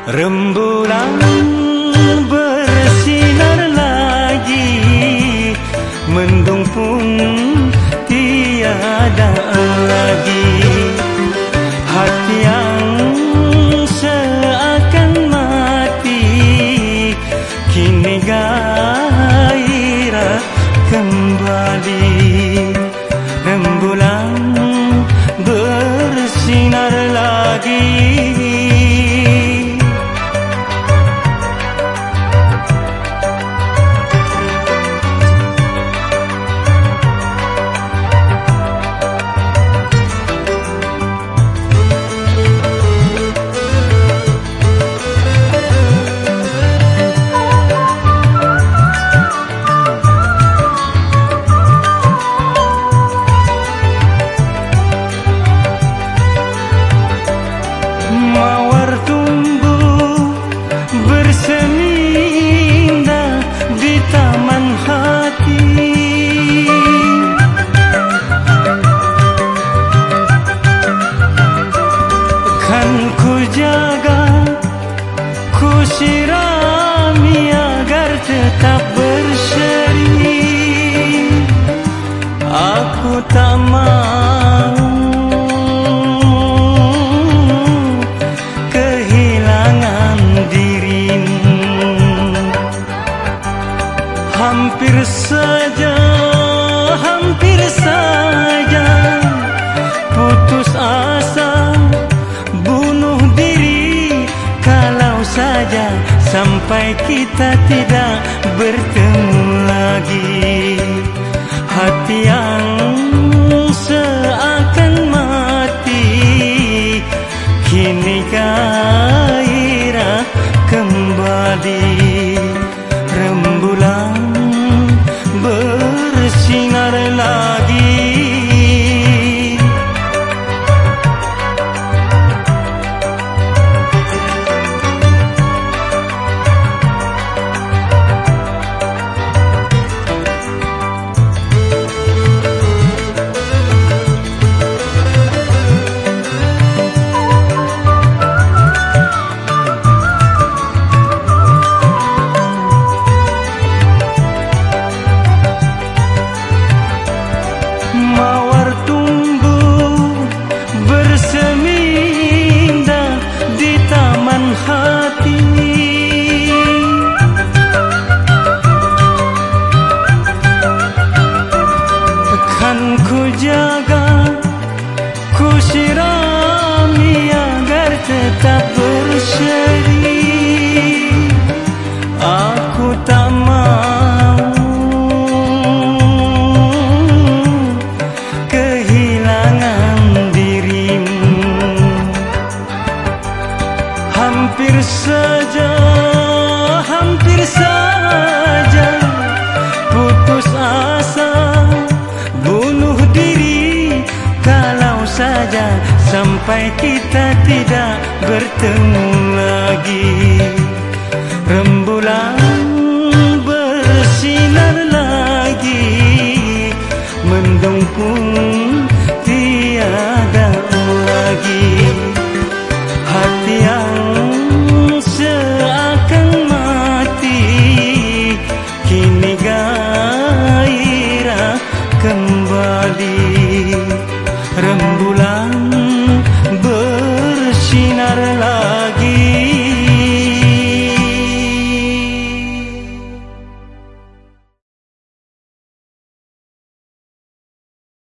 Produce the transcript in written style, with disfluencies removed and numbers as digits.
Rembulan bersinar lagi, mendung pun tiada lagi. Hati yang seakan mati kini gairah kembali. Rembulan bersinar lagi. Mawar tumbuh bersemi indah di taman hati. Kan ku jaga, ku sirami agar tetap berseri. Aku tak mau hampir saja putus asa, bunuh diri kalau saja sampai kita tidak bertemu lagi. Hati yang seakan mati kini gairah kembali. Rembulan bersinar lagi. Mawar tumbuh bersemi indah di taman hati. Kan ku jaga, ku sirami agar tetap berseri. Aku tak mau kehilangan dirimu. Hampir saja putus asa, bunuh diri kalau saja sampai kita tidak bertemu lagi. Rembulan bersinar lagi, mendung pun tiada lagi. Hati yang seakan mati kini gairah kembali. Rembulan bersinar lagi.